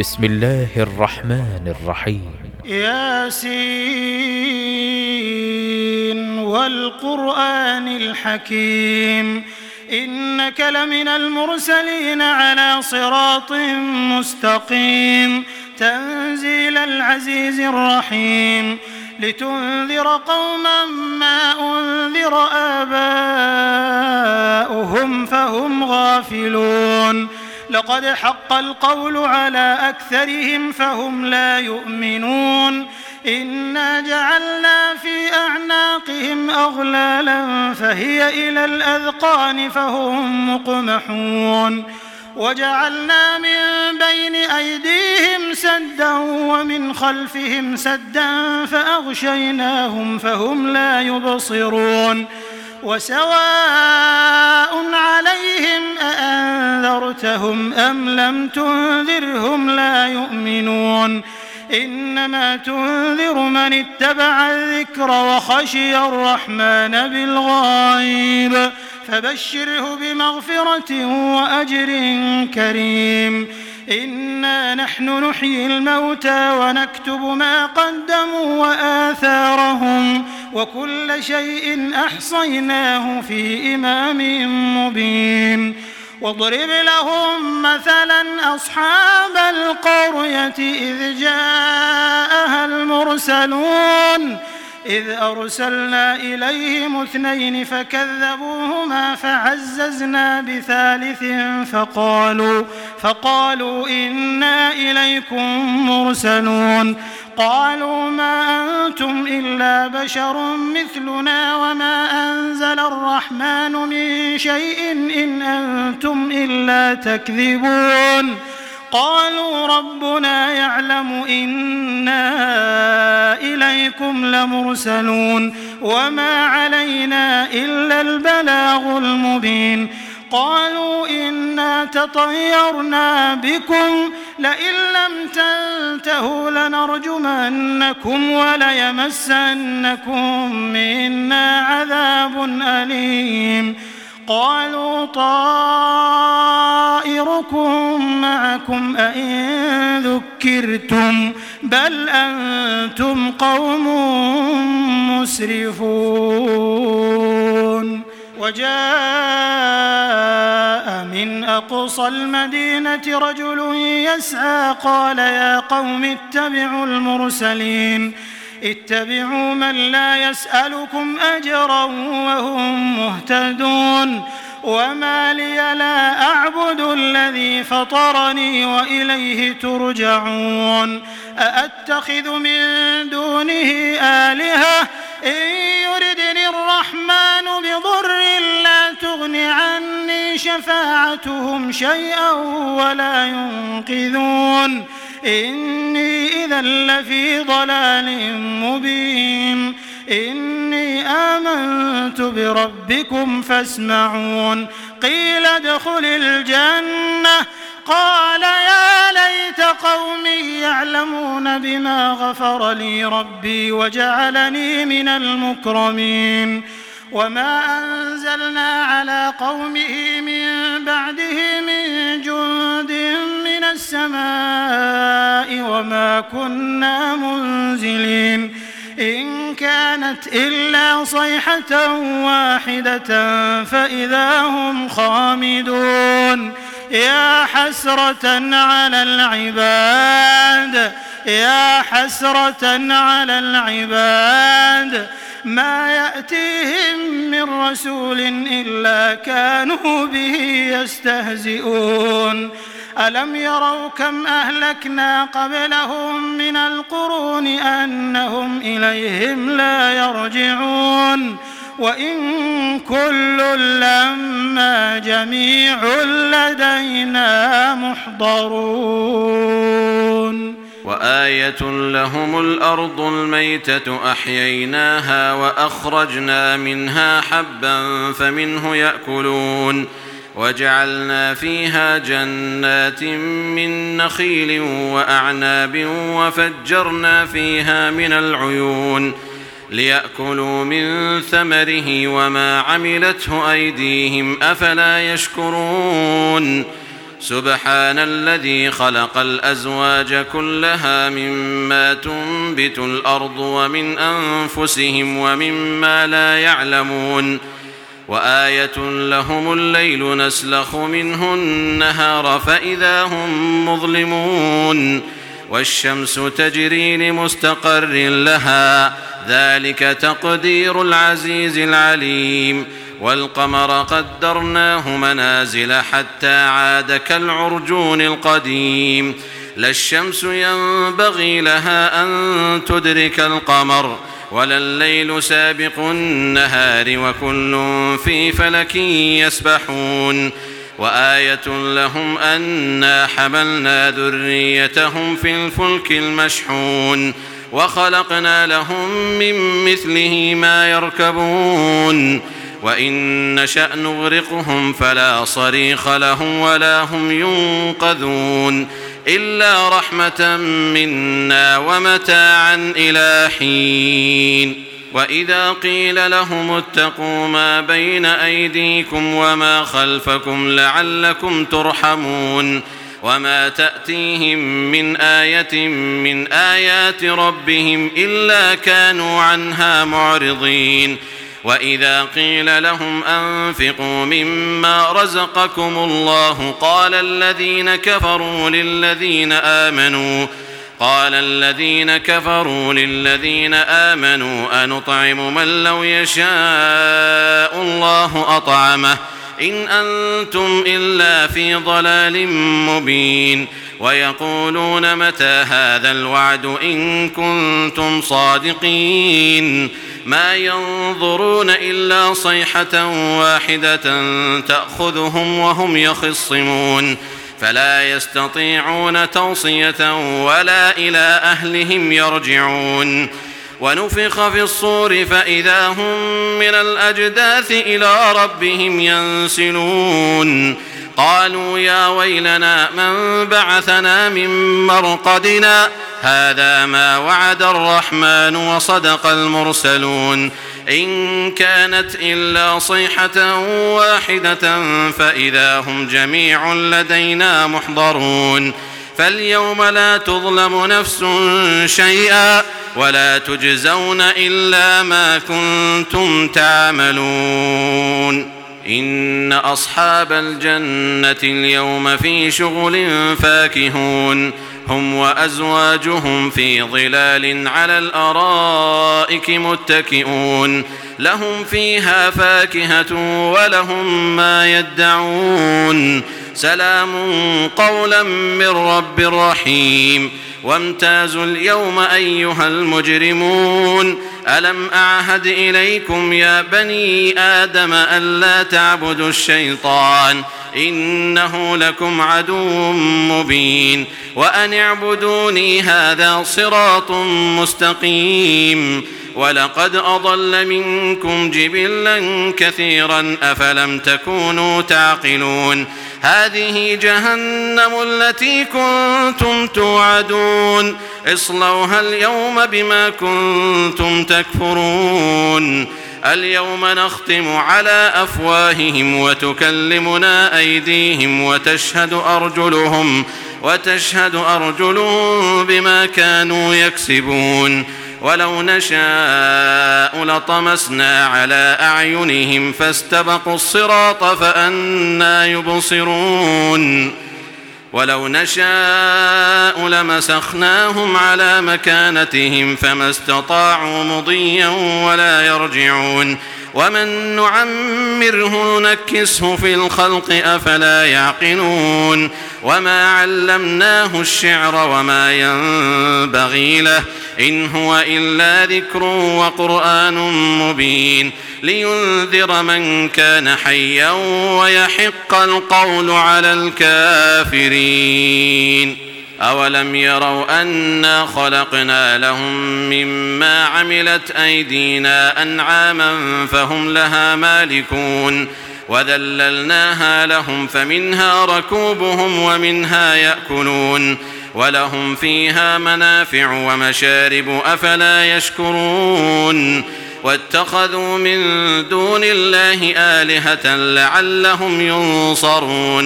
بسم الله الرحمن الرحيم. ياسين والقرآن الحكيم إنك لمن المرسلين على صراط مستقيم تنزيل العزيز الرحيم لتنذر قوما ما أنذر آباؤهم فهم غافلون لقد حق القول على أكثرهم فهم لا يؤمنون إنا جعلنا في أعناقهم أغلالا فهي إلى الأذقان فهم مقمحون وجعلنا من بين أيديهم سدا ومن خلفهم سدا فأغشيناهم فهم لا يبصرون وسواء عليهم أأنذرتهم أم لم تنذرهم لا يؤمنون إنما تنذر من اتبع الذكر وخشي الرحمن بالغيب فبشره بمغفرة وأجر كريم إنا نحن نحيي الموتى ونكتب ما قدموا وآثارهم وكل شيء أحصيناه في إمام مبين واضرب لهم مثلا أصحاب القرية إذ جاءها المرسلون إذ أرسلنا إليهم 2 فكذبوهما فعززنا بثالث فقالوا إنا إليكم مرسلون قالوا ما أنتم إلا بشر مثلنا وما أنزل الرحمن من شيء إن أنتم إلا تكذبون قالوا ربنا يعلم إنا إليكم لمرسلون وما علينا إلا البلاغ المبين قالوا إنا تطيرنا بكم لئن لم تنتهوا لنرجمنكم وليمسنكم منا عذاب أليم قالوا طائركم معكم أئن ذكرتم بل أنتم قوم مسرفون وجاء من أقصى المدينة رجل يسعى قال يا قوم اتبعوا المرسلين اتبعوا من لا يسألكم أجرا وهم مهتدون وما لي لا أعبد الذي فطرني وإليه ترجعون أأتخذ من دونه آلهة إن يردني الرحمن بضر لا تغن عني شفاعتهم شيئا ولا ينقذون إني إذا لفي ضلال مبين إني آمنت بربكم فاسمعون قيل ادخل الجنة قال يا ليت قومي يعلمون بما غفر لي ربي وجعلني من المكرمين وما أنزلنا على قومه من بعده من جند من السماء وما كنا منزلين إن كانت إلا صيحة واحدة فإذا هم خامدون يا حسرة على العباد ما يأتيهم من رسول إلا كانوا به يستهزئون ألم يروا كم أهلكنا قبلهم من القرون أنهم إليهم لا يرجعون وإن كل لما جميع لدينا محضرون وآية لهم الأرض الميتة أحييناها وأخرجنا منها حبا فمنه يأكلون وجعلنا فيها جنات من نخيل وأعناب وفجرنا فيها من العيون ليأكلوا من ثمره وما عملته أيديهم أفلا يشكرون سبحان الذي خلق الأزواج كلها مما تنبت الأرض ومن أنفسهم ومما لا يعلمون وآية لهم الليل نسلخ منه النهار فإذا هم مظلمون والشمس تجري لمستقر لها ذلك تقدير العزيز العليم والقمر قدرناه منازل حتى عاد كالعرجون القديم لا الشمس ينبغي لها أن تدرك القمر ولا الليل سابق النهار وكل في فلك يسبحون وآية لهم أنا حملنا ذريتهم في الفلك المشحون وخلقنا لهم من مثله ما يركبون وإن نشأ نغرقهم فلا صريخ لهم ولا هم ينقذون إلا رحمة منا ومتاعا إلى حين وإذا قيل لهم اتقوا ما بين أيديكم وما خلفكم لعلكم ترحمون وما تأتيهم من آية من آيات ربهم إلا كانوا عنها معرضين وإذا قيل لهم أنفقوا مما رزقكم الله قال الذين كفروا للذين آمنوا أنطعم من لو يشاء الله أطعمه إن أنتم إلا في ضلال مبين ويقولون متى هذا الوعد إن كنتم صادقين ما ينظرون إلا صيحة واحدة تأخذهم وهم يخصمون فلا يستطيعون توصية ولا إلى أهلهم يرجعون ونفخ في الصور فإذا هم من الأجداث إلى ربهم ينسلون قالوا يا ويلنا من بعثنا من مرقدنا هذا ما وعد الرحمن وصدق المرسلون إن كانت إلا صيحة واحدة فإذا هم جميع لدينا محضرون فاليوم لا تظلم نفس شيئا ولا تجزون إلا ما كنتم تعملون إن أصحاب الجنة اليوم في شغل فاكهون هم وأزواجهم في ظلال على الأرائك متكئون لهم فيها فاكهة ولهم ما يدعون سلام قولا من رب رحيم وامتازوا اليوم أيها المجرمون ألم أعهد إليكم يا بني آدم ألا تعبدوا الشيطان إنه لكم عدو مبين وأن اعبدوني هذا صراط مستقيم ولقد أضل منكم جبلا كثيرا أفلم تكونوا تعقلون هذه جهنم التي كنتم توعدون اصلوها اليوم بما كنتم تكفرون اليوم نختم على أفواههم وتكلمنا أيديهم وتشهد أرجلهم بما كانوا يكسبون ولو نشاء لطمسنا على أعينهم فاستبقوا الصراط فأنى يبصرون ولو نشاء لمسخناهم على مكانتهم فما استطاعوا مضيا ولا يرجعون ومن نعمره نكسه في الخلق أفلا يعقلون وما علمناه الشعر وما ينبغي له إن هو إلا ذكر وقرآن مبين لينذر من كان حيا ويحق القول على الكافرين أولم يروا أنا خلقنا لهم مما عملت أيدينا أنعاما فهم لها مالكون وذللناها لهم فمنها ركوبهم ومنها يأكلون ولهم فيها منافع ومشارب أفلا يشكرون واتخذوا من دون الله آلهة لعلهم ينصرون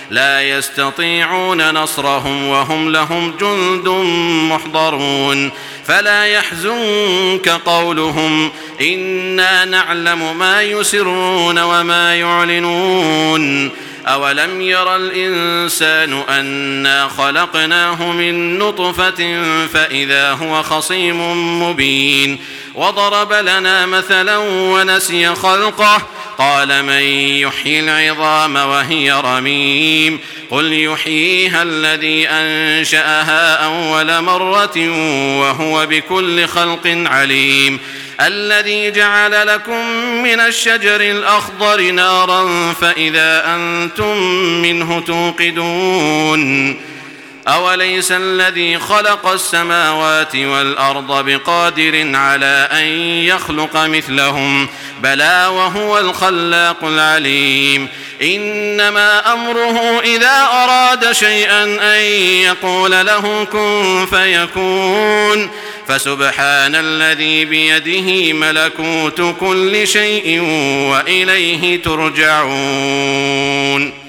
لا يستطيعون نصرهم وهم لهم جند محضرون فلا يحزنك قولهم إنا نعلم ما يسرون وما يعلنون أولم ير الإنسان أنا خلقناه من نطفة فإذا هو خصيم مبين وضرب لنا مثلا ونسي خلقه قال من يحيي العظام وهي رميم قل يحييها الذي أنشأها أول مرة وهو بكل خلق عليم الذي جعل لكم من الشجر الأخضر نارا فإذا أنتم منه توقدون أوليس الذي خلق السماوات والأرض بقادر على أن يخلق مثلهم بلى وهو الخلاق العليم إنما أمره إذا أراد شيئا أن يقول له كن فيكون فسبحان الذي بيده ملكوت كل شيء وإليه ترجعون